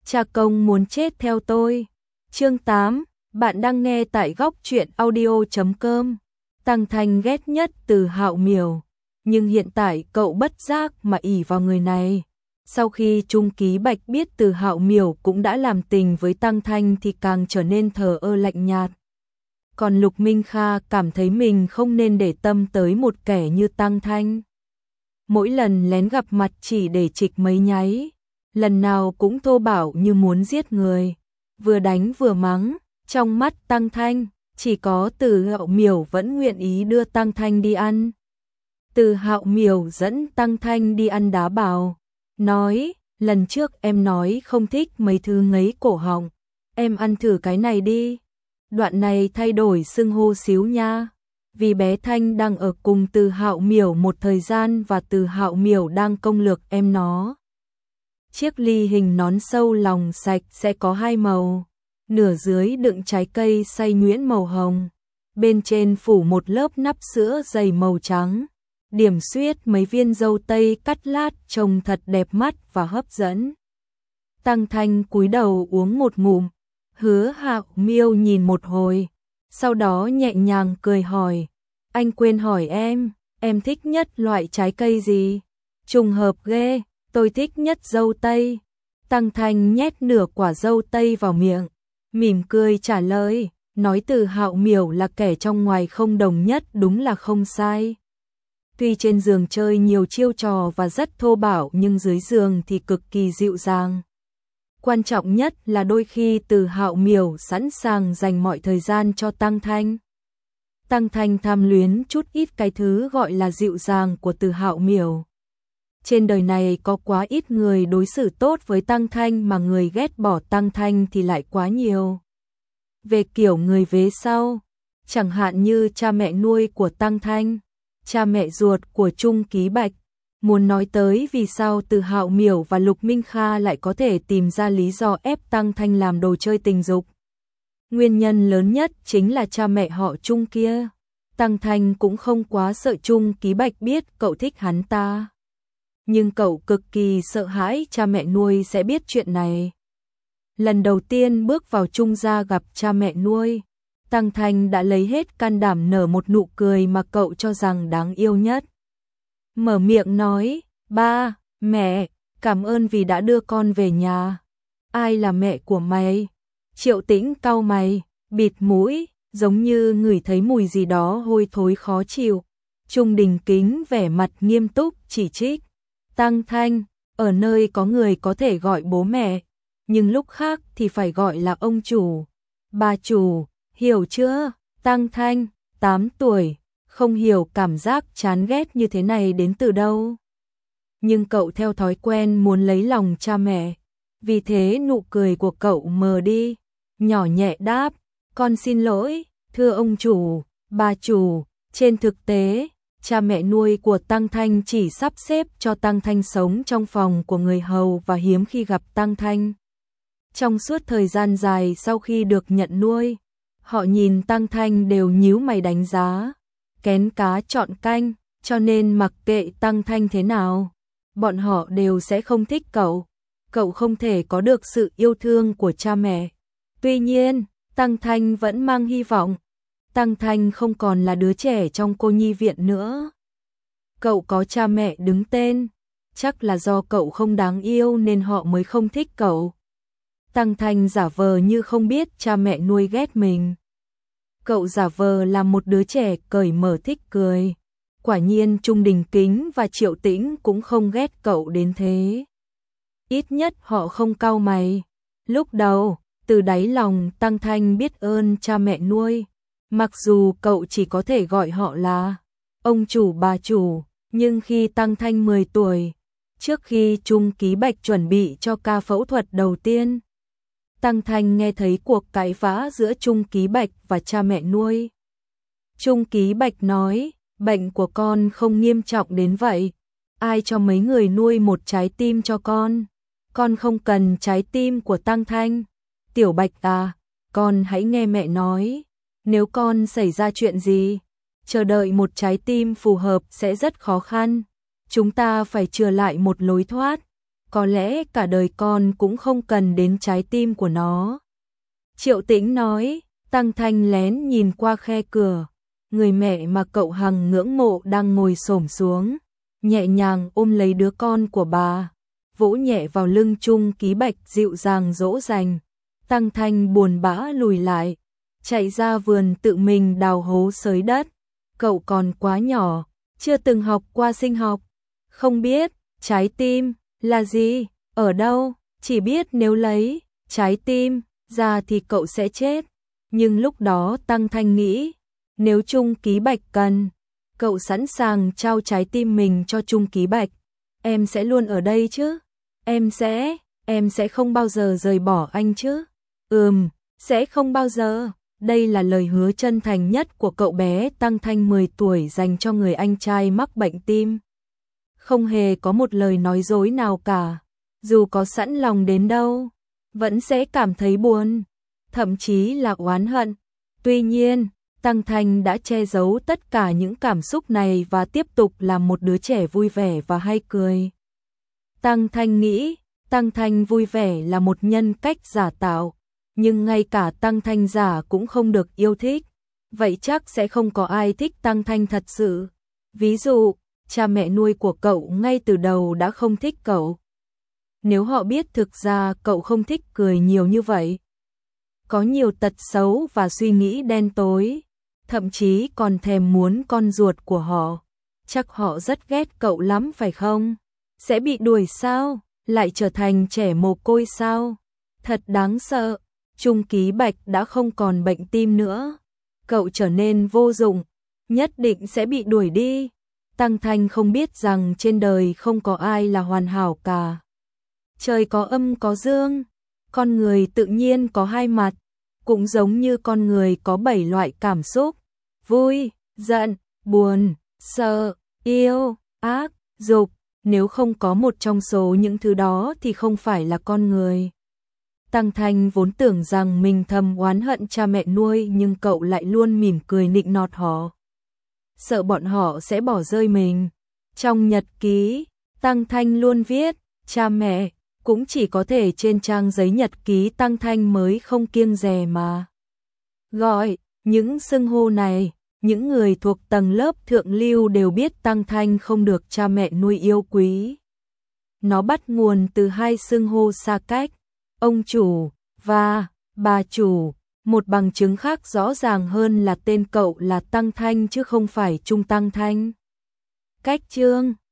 Cha công muốn chết theo tôi. Chương 8, bạn đang nghe tại góc truyện audio.com. Tăng Thanh ghét nhất Từ Hạo Miểu, nhưng hiện tại cậu bất giác mà ỷ vào người này. Sau khi Trung Ký Bạch biết Từ Hạo Miểu cũng đã làm tình với Tăng Thanh thì càng trở nên thờ ơ lạnh nhạt. Còn Lục Minh Kha cảm thấy mình không nên để tâm tới một kẻ như Tăng Thanh. Mỗi lần lén gặp mặt chỉ để chịch mấy nháy, lần nào cũng thô bạo như muốn giết người, vừa đánh vừa mắng. Trong mắt Tăng Thanh, chỉ có Từ Hạo Miểu vẫn nguyện ý đưa Tăng Thanh đi ăn. Từ Hạo Miểu dẫn Tăng Thanh đi ăn đá bào, nói, lần trước em nói không thích mấy thứ ngấy cổ họng, em ăn thử cái này đi. Đoạn này thay đổi xưng hô xíu nha, vì bé Thanh đang ở cùng Từ Hạo Miểu một thời gian và Từ Hạo Miểu đang công lược em nó. Chiếc ly hình nón sâu lòng sạch sẽ có hai màu, nửa dưới đựng trái cây xay nhuyễn màu hồng, bên trên phủ một lớp nắp sữa dày màu trắng, điểm xuyết mấy viên dâu tây cắt lát trông thật đẹp mắt và hấp dẫn. Tăng Thanh cúi đầu uống một ngụm, Hứa Hạo Miêu nhìn một hồi, sau đó nhẹ nhàng cười hỏi, anh quên hỏi em thích nhất loại trái cây gì? Trùng hợp ghê, tôi thích nhất dâu tây. Tăng Thanh nhét nửa quả dâu tây vào miệng, mỉm cười trả lời, nói Từ Hạo Miểu là kẻ trong ngoài không đồng nhất đúng là không sai. Tuy trên giường chơi nhiều chiêu trò và rất thô bạo nhưng dưới giường thì cực kỳ dịu dàng. Quan trọng nhất là đôi khi Từ Hạo Miểu sẵn sàng dành mọi thời gian cho Tăng Thanh. Tăng Thanh tham luyến chút ít cái thứ gọi là dịu dàng của Từ Hạo Miểu. Trên đời này có quá ít người đối xử tốt với Tăng Thanh mà người ghét bỏ Tăng Thanh thì lại quá nhiều. Về kiểu người vế sau, chẳng hạn như cha mẹ nuôi của Tăng Thanh, cha mẹ ruột của Trung Ký Bạch, muốn nói tới vì sao Từ Hạo Miểu và Lục Minh Kha lại có thể tìm ra lý do ép Tăng Thanh làm đồ chơi tình dục. Nguyên nhân lớn nhất chính là cha mẹ họ Trung kia. Tăng Thanh cũng không quá sợ Trung Ký Bạch biết cậu thích hắn ta, nhưng cậu cực kỳ sợ hãi cha mẹ nuôi sẽ biết chuyện này. Lần đầu tiên bước vào Trung gia gặp cha mẹ nuôi, Tăng Thanh đã lấy hết can đảm nở một nụ cười mà cậu cho rằng đáng yêu nhất. Mở miệng nói, ba, mẹ, cảm ơn vì đã đưa con về nhà. Ai là mẹ của mày? Triệu Tĩnh cau mày, bịt mũi, giống như ngửi thấy mùi gì đó hôi thối khó chịu. Trung Đình Kính vẻ mặt nghiêm túc chỉ trích. Tăng Thanh, ở nơi có người có thể gọi bố mẹ, nhưng lúc khác thì phải gọi là ông chủ, bà chủ, hiểu chưa? Tăng Thanh, 8 tuổi, không hiểu cảm giác chán ghét như thế này đến từ đâu. Nhưng cậu theo thói quen muốn lấy lòng cha mẹ, vì thế nụ cười của cậu mờ đi, nhỏ nhẹ đáp, con xin lỗi, thưa ông chủ, bà chủ. Trên thực tế, cha mẹ nuôi của Tăng Thanh chỉ sắp xếp cho Tăng Thanh sống trong phòng của người hầu và hiếm khi gặp Tăng Thanh. Trong suốt thời gian dài sau khi được nhận nuôi, họ nhìn Tăng Thanh đều nhíu mày đánh giá, kén cá chọn canh, cho nên mặc kệ Tăng Thanh thế nào, bọn họ đều sẽ không thích cậu. Cậu không thể có được sự yêu thương của cha mẹ. Tuy nhiên, Tăng Thanh vẫn mang hy vọng. Tăng Thanh không còn là đứa trẻ trong cô nhi viện nữa. Cậu có cha mẹ đứng tên, chắc là do cậu không đáng yêu nên họ mới không thích cậu. Tăng Thanh giả vờ như không biết cha mẹ nuôi ghét mình. Cậu giả vờ là một đứa trẻ cởi mở thích cười. Quả nhiên Trung Đình Kính và Triệu Tĩnh cũng không ghét cậu đến thế. Ít nhất họ không cau mày. Lúc đầu, từ đáy lòng Tăng Thanh biết ơn cha mẹ nuôi. Mặc dù cậu chỉ có thể gọi họ là ông chủ bà chủ, nhưng khi Tăng Thanh 10 tuổi, trước khi Trung Ký Bạch chuẩn bị cho ca phẫu thuật đầu tiên, Tăng Thanh nghe thấy cuộc cãi vã giữa Trung Ký Bạch và cha mẹ nuôi. Trung Ký Bạch nói, bệnh của con không nghiêm trọng đến vậy, ai cho mấy người nuôi một trái tim cho con không cần trái tim của Tăng Thanh. Tiểu Bạch à, con hãy nghe mẹ nói, nếu con xảy ra chuyện gì, chờ đợi một trái tim phù hợp sẽ rất khó khăn, chúng ta phải chừa lại một lối thoát. có lẽ cả đời con cũng không cần đến trái tim của nó. Triệu Tĩnh nói, Tăng Thanh lén nhìn qua khe cửa, người mẹ mà cậu hằng ngưỡng mộ đang ngồi xổm xuống, nhẹ nhàng ôm lấy đứa con của bà, vỗ nhẹ vào lưng Trung Ký Bạch dịu dàng dỗ dành. Tăng Thanh buồn bã lùi lại, chạy ra vườn tự mình đào hố xới đất. Cậu còn quá nhỏ, chưa từng học qua sinh học, không biết trái tim là gì, ở đâu, chỉ biết nếu lấy trái tim ra thì cậu sẽ chết. Nhưng lúc đó Tăng Thanh nghĩ, nếu Trung Ký Bạch cần, cậu sẵn sàng trao trái tim mình cho Trung Ký Bạch. Em sẽ luôn ở đây chứ? Em sẽ không bao giờ rời bỏ anh chứ? Sẽ không bao giờ. Đây là lời hứa chân thành nhất của cậu bé Tăng Thanh 10 tuổi dành cho người anh trai mắc bệnh tim. Không hề có một lời nói dối nào cả, dù có sẵn lòng đến đâu, vẫn sẽ cảm thấy buồn, thậm chí là oán hận. Tuy nhiên, Tăng Thanh đã che giấu tất cả những cảm xúc này và tiếp tục là một đứa trẻ vui vẻ và hay cười. Tăng Thanh nghĩ, Tăng Thanh vui vẻ là một nhân cách giả tạo, nhưng ngay cả Tăng Thanh giả cũng không được yêu thích, vậy chắc sẽ không có ai thích Tăng Thanh thật sự. Ví dụ, cha mẹ nuôi của cậu ngay từ đầu đã không thích cậu. Nếu họ biết thực ra cậu không thích cười nhiều như vậy, có nhiều tật xấu và suy nghĩ đen tối, thậm chí còn thèm muốn con ruột của họ, chắc họ rất ghét cậu lắm phải không? Sẽ bị đuổi sao? Lại trở thành trẻ mồ côi sao? Thật đáng sợ. Trung Ký Bạch đã không còn bệnh tim nữa, cậu trở nên vô dụng, nhất định sẽ bị đuổi đi. Tăng Thanh không biết rằng trên đời không có ai là hoàn hảo cả. Trời có âm có dương, con người tự nhiên có hai mặt, cũng giống như con người có 7 loại cảm xúc: vui, giận, buồn, sợ, yêu, ác, dục. Nếu không có một trong số những thứ đó thì không phải là con người. Tăng Thanh vốn tưởng rằng mình thầm oán hận cha mẹ nuôi, nhưng cậu lại luôn mỉm cười nịnh nọt họ, sợ bọn họ sẽ bỏ rơi mình. Trong nhật ký, Tăng Thanh luôn viết cha mẹ, cũng chỉ có thể trên trang giấy nhật ký Tăng Thanh mới không kiêng dè mà gọi những xưng hô này. Những người thuộc tầng lớp thượng lưu đều biết Tăng Thanh không được cha mẹ nuôi yêu quý. Nó bắt nguồn từ hai xưng hô xa cách, ông chủ và bà chủ. Một bằng chứng khác rõ ràng hơn là tên cậu là Tăng Thanh chứ không phải Trung Tăng Thanh. Cách chương